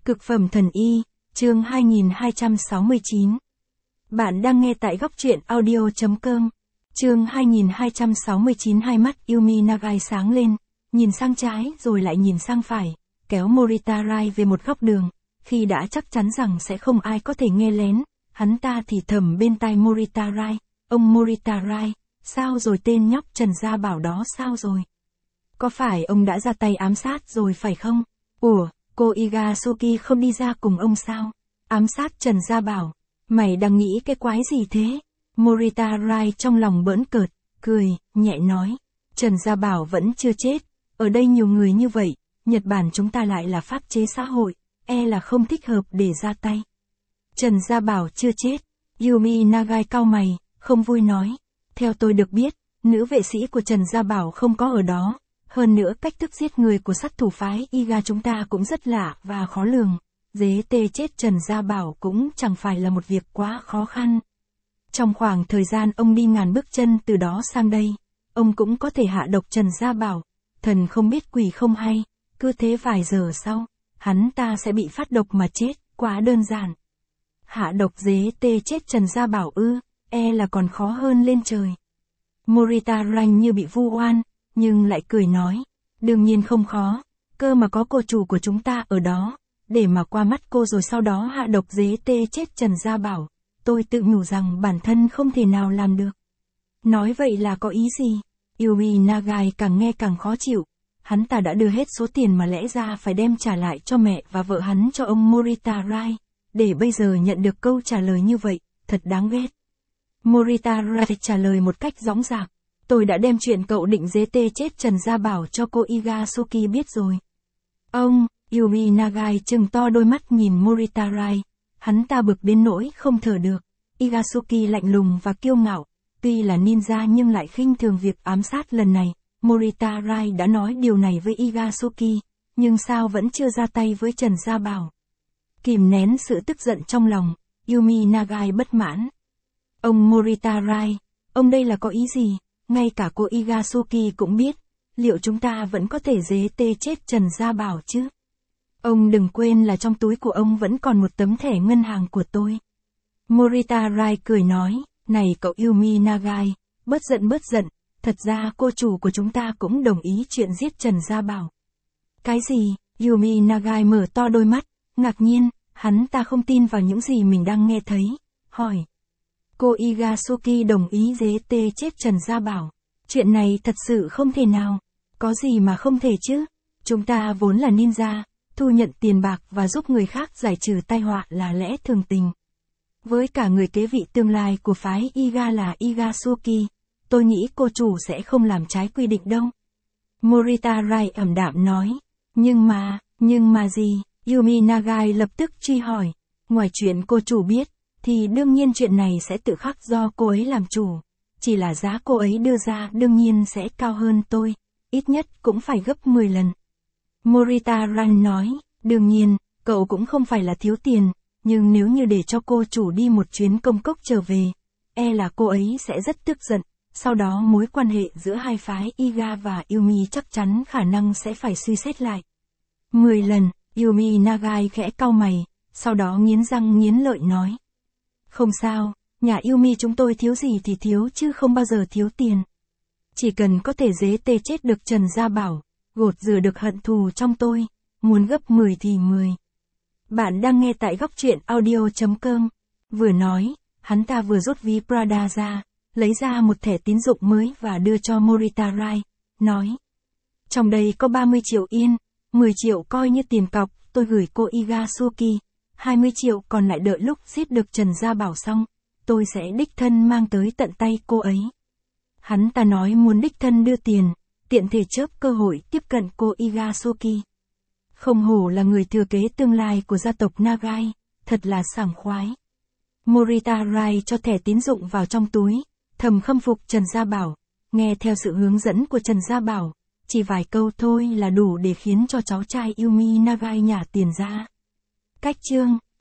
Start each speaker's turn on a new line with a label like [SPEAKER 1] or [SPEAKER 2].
[SPEAKER 1] Cực phẩm thần y, chương 2269. Bạn đang nghe tại góc truyện audio.com. Chương 2269. Hai mắt Yumi Nagai sáng lên, nhìn sang trái rồi lại nhìn sang phải, kéo Morita Rai về một góc đường. Khi đã chắc chắn rằng sẽ không ai có thể nghe lén, hắn ta thì thầm bên tai Morita Rai, ông Morita Rai, sao rồi tên nhóc Trần Gia Bảo đó sao rồi? Có phải ông đã ra tay ám sát rồi phải không? Ủa, cô Igasuki không đi ra cùng ông sao? Ám sát Trần Gia Bảo, mày đang nghĩ cái quái gì thế? Morita Rai trong lòng bỡn cợt, cười, nhẹ nói, Trần Gia Bảo vẫn chưa chết, ở đây nhiều người như vậy, Nhật Bản chúng ta lại là pháp chế xã hội, là không thích hợp để ra tay. Trần Gia Bảo chưa chết, Yumi Nagai cau mày, không vui nói, theo tôi được biết, nữ vệ sĩ của Trần Gia Bảo không có ở đó. Hơn nữa cách thức giết người của sát thủ phái Iga chúng ta cũng rất lạ và khó lường. Giết chết Trần Gia Bảo cũng chẳng phải là một việc quá khó khăn. Trong khoảng thời gian ông đi ngàn bước chân từ đó sang đây, ông cũng có thể hạ độc Trần Gia Bảo. Thần không biết quỷ không hay, cứ thế vài giờ sau, hắn ta sẽ bị phát độc mà chết, quá đơn giản. Hạ độc chết Trần Gia Bảo ư, là còn khó hơn lên trời. Morita Rai như bị vu oan, nhưng lại cười nói, đương nhiên không khó, cơ mà có cô chủ của chúng ta ở đó, để mà qua mắt cô rồi sau đó hạ độc chết Trần Gia Bảo, tôi tự nhủ rằng bản thân không thể nào làm được. Nói vậy là có ý gì? Yumi Nagai càng nghe càng khó chịu, hắn ta đã đưa hết số tiền mà lẽ ra phải đem trả lại cho mẹ và vợ hắn cho ông Morita Rai, để bây giờ nhận được câu trả lời như vậy, thật đáng ghét. Morita Rai trả lời một cách dõng dạc. Tôi đã đem chuyện cậu định chết Trần Gia Bảo cho cô Igasuki biết rồi. Ông, Yumi Nagai trừng to đôi mắt nhìn Morita Rai. Hắn ta bực đến nỗi không thở được. Igasuki lạnh lùng và kiêu ngạo. Tuy là ninja nhưng lại khinh thường việc ám sát lần này. Morita Rai đã nói điều này với Igasuki. Nhưng sao vẫn chưa ra tay với Trần Gia Bảo? Kìm nén sự tức giận trong lòng, Yumi Nagai bất mãn. Ông Morita Rai, ông đây là có ý gì? Ngay cả cô Igasuki cũng biết, liệu chúng ta vẫn có thể chết Trần Gia Bảo chứ? Ông đừng quên là trong túi của ông vẫn còn một tấm thẻ ngân hàng của tôi. Morita Rai cười nói, này cậu Yumi Nagai, bớt giận, thật ra cô chủ của chúng ta cũng đồng ý chuyện giết Trần Gia Bảo. Cái gì? Yumi Nagai mở to đôi mắt, ngạc nhiên, hắn ta không tin vào những gì mình đang nghe thấy, hỏi. Cô Igasuki đồng ý chết Trần Gia Bảo. Chuyện này thật sự không thể nào. Có gì mà không thể chứ? Chúng ta vốn là ninja, thu nhận tiền bạc và giúp người khác giải trừ tai họa là lẽ thường tình. Với cả người kế vị tương lai của phái Iga là Igasuki, tôi nghĩ cô chủ sẽ không làm trái quy định đâu. Morita Rai ẩm đạm nói. Nhưng mà gì? Yumi Nagai lập tức truy hỏi. Ngoài chuyện cô chủ biết, thì đương nhiên chuyện này sẽ tự khắc do cô ấy làm chủ. Chỉ là giá cô ấy đưa ra đương nhiên sẽ cao hơn tôi, ít nhất cũng phải gấp 10 lần. Morita Rai nói, đương nhiên, cậu cũng không phải là thiếu tiền, nhưng nếu như để cho cô chủ đi một chuyến công cốc trở về, là cô ấy sẽ rất tức giận, sau đó mối quan hệ giữa hai phái Iga và Yumi chắc chắn khả năng sẽ phải suy xét lại. 10 lần, Yumi Nagai khẽ cau mày, sau đó nghiến răng nghiến lợi nói. Không sao, nhà Yumi chúng tôi thiếu gì thì thiếu chứ không bao giờ thiếu tiền. Chỉ cần có thể chết được Trần Gia Bảo, gột rửa được hận thù trong tôi, muốn gấp 10 thì 10. Bạn đang nghe tại góc truyện audio.com. Vừa nói, hắn ta vừa rút ví Prada ra, lấy ra một thẻ tín dụng mới và đưa cho Morita Rai, nói. Trong đây có 30 triệu yên, 10 triệu coi như tiền cọc, tôi gửi cô Igasuki. 20 triệu còn lại đợi lúc giết được Trần Gia Bảo xong, tôi sẽ đích thân mang tới tận tay cô ấy. Hắn ta nói muốn đích thân đưa tiền, tiện thể chớp cơ hội tiếp cận cô Igasuki. Không hổ là người thừa kế tương lai của gia tộc Nagai, thật là sảng khoái. Morita Rai cho thẻ tín dụng vào trong túi, thầm khâm phục Trần Gia Bảo, nghe theo sự hướng dẫn của Trần Gia Bảo, chỉ vài câu thôi là đủ để khiến cho cháu trai Yumi Nagai nhả tiền ra. Cách chương